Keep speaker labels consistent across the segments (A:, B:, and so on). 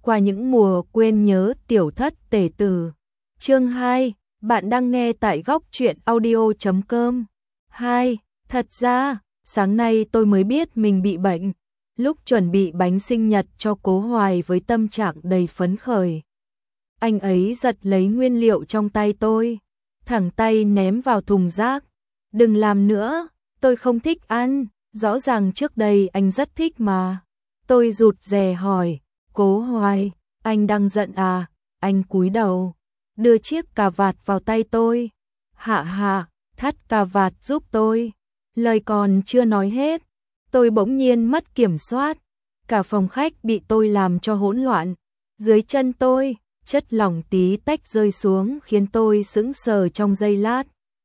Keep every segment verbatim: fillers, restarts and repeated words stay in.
A: qua những mùa quên nhớ tiểu thất tể tử. Chương hai, bạn đang nghe tại góc truyện audio chấm com. hai. Thật ra, sáng nay tôi mới biết mình bị bệnh. Lúc chuẩn bị bánh sinh nhật cho Cố Hoài với tâm trạng đầy phấn khởi, anh ấy giật lấy nguyên liệu trong tay tôi, thẳng tay ném vào thùng rác. Đừng làm nữa, tôi không thích ăn, rõ ràng trước đây anh rất thích mà. Tôi rụt rè hỏi, Cố Hoài, anh đang giận à? Anh cúi đầu, đưa chiếc cà vạt vào tay tôi. Hạ hạ, thắt cà vạt giúp tôi. Lời còn chưa nói hết, tôi bỗng nhiên mất kiểm soát. Cả phòng khách bị tôi làm cho hỗn loạn. Dưới chân tôi, chất lỏng tí tách rơi xuống khiến tôi sững sờ trong giây lát.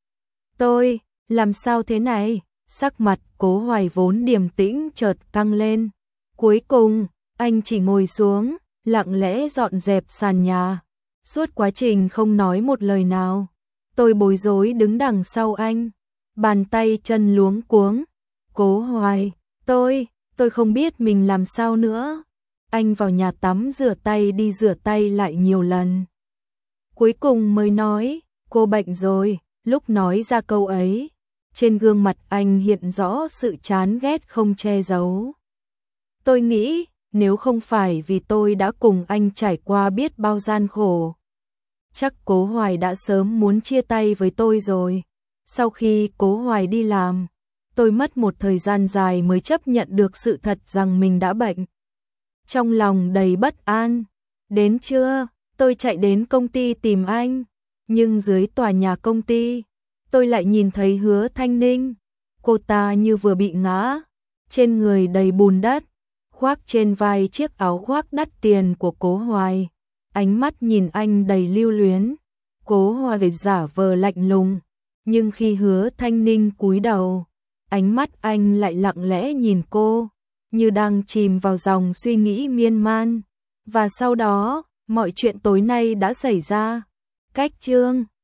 A: Tôi, làm sao thế này? Sắc mặt Cố Hoài vốn điềm tĩnh chợt căng lên. Cuối cùng, anh chỉ ngồi xuống, lặng lẽ dọn dẹp sàn nhà. Suốt quá trình không nói một lời nào. Tôi bối rối đứng đằng sau anh, bàn tay chân luống cuống. Cố Hoài, tôi, tôi không biết mình làm sao nữa. Anh vào nhà tắm rửa tay đi rửa tay lại nhiều lần. Cuối cùng mới nói, cô bệnh rồi. Lúc nói ra câu ấy, trên gương mặt anh hiện rõ sự chán ghét không che giấu. Tôi nghĩ, nếu không phải vì tôi đã cùng anh trải qua biết bao gian khổ, chắc Cố Hoài đã sớm muốn chia tay với tôi rồi. Sau khi Cố Hoài đi làm, tôi mất một thời gian dài mới chấp nhận được sự thật rằng mình đã bệnh. Trong lòng đầy bất an. Đến trưa, tôi chạy đến công ty tìm anh, nhưng dưới tòa nhà công ty, tôi lại nhìn thấy Hứa Thanh Ninh. Cô ta như vừa bị ngã, trên người đầy bùn đất, khoác trên vai chiếc áo khoác đắt tiền của Cố Hoài. Ánh mắt nhìn anh đầy lưu luyến. Cố Hoài giả vờ lạnh lùng, nhưng khi Hứa Thanh Ninh cúi đầu, ánh mắt anh lại lặng lẽ nhìn cô, như đang chìm vào dòng suy nghĩ miên man. Và sau đó, mọi chuyện tối nay đã xảy ra. Cách chương